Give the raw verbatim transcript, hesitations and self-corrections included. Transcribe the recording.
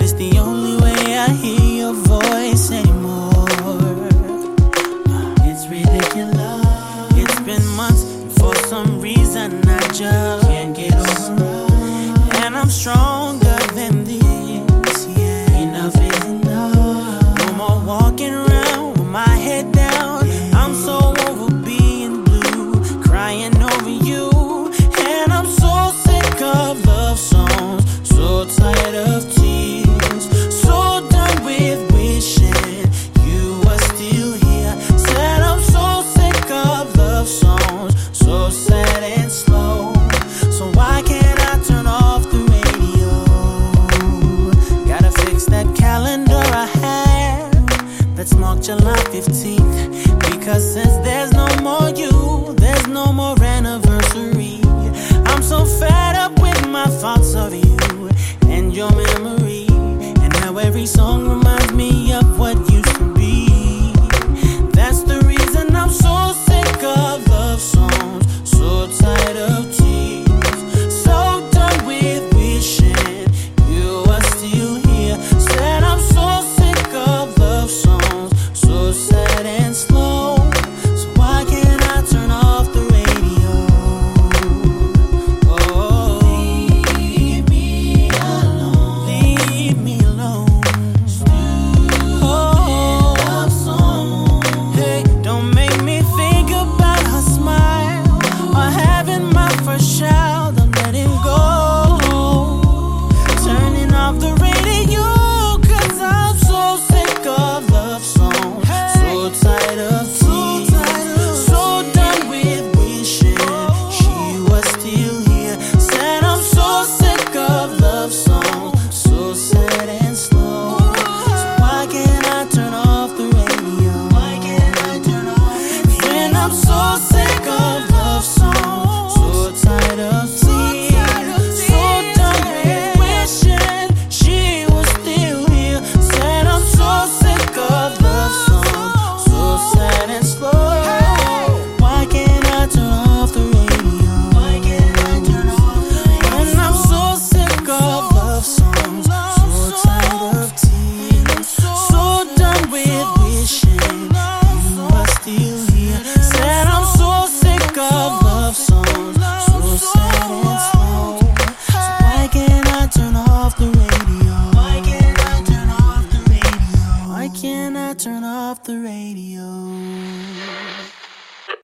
It's the only way I hear your voice anymore. It's ridiculous. It's been months, and for some reason I just can't get over. And I'm stronger than this, yeah. Enough is enough. No more walking around with my head down. I'm so over being blue, crying over you. And I'm so sick of love songs, so tired of tears, so done with wishing you were still here. Said I'm so sick of love songs, so sad and slow. So why can't I turn off the radio? Gotta fix that calendar I have that's marked July fifteenth. Because since there's no more you, there's no more anniversary. I'm so fed up with my thoughts of you and your memory, and how every song reminds me of what used to be. That's the reason I'm so sick of love songs, so tired of tears, so done with wishing you were still here. Said I'm so sick of love songs, so sad and slow. So why can't I turn off the radio? Oh, leave me alone, leave me alone. Oh, love song. Hey, don't make me think about her smile or having my first child. I'm letting go, turning off the radio, 'cause I'm so sick of love songs, so tired of tears, so done with wishing she was still here. Said I'm so sick of love songs, so sad and slow. So why can't I turn off the radio? Why can't I turn off the radio? When I'm so sick of love songs, so tired of tears, so done with wishing she was still here. Said I'm so sick of love songs, so sad and slow. Why can't I turn off the radio? Why can't I turn off the radio? When I'm so sick of love songs, so tired of tears, so done with wishing you were still here. Said I'm so sick of love songs, so sad and slow. So why can't I turn off the radio? Why can't I turn off the radio? Why can't I turn off the radio?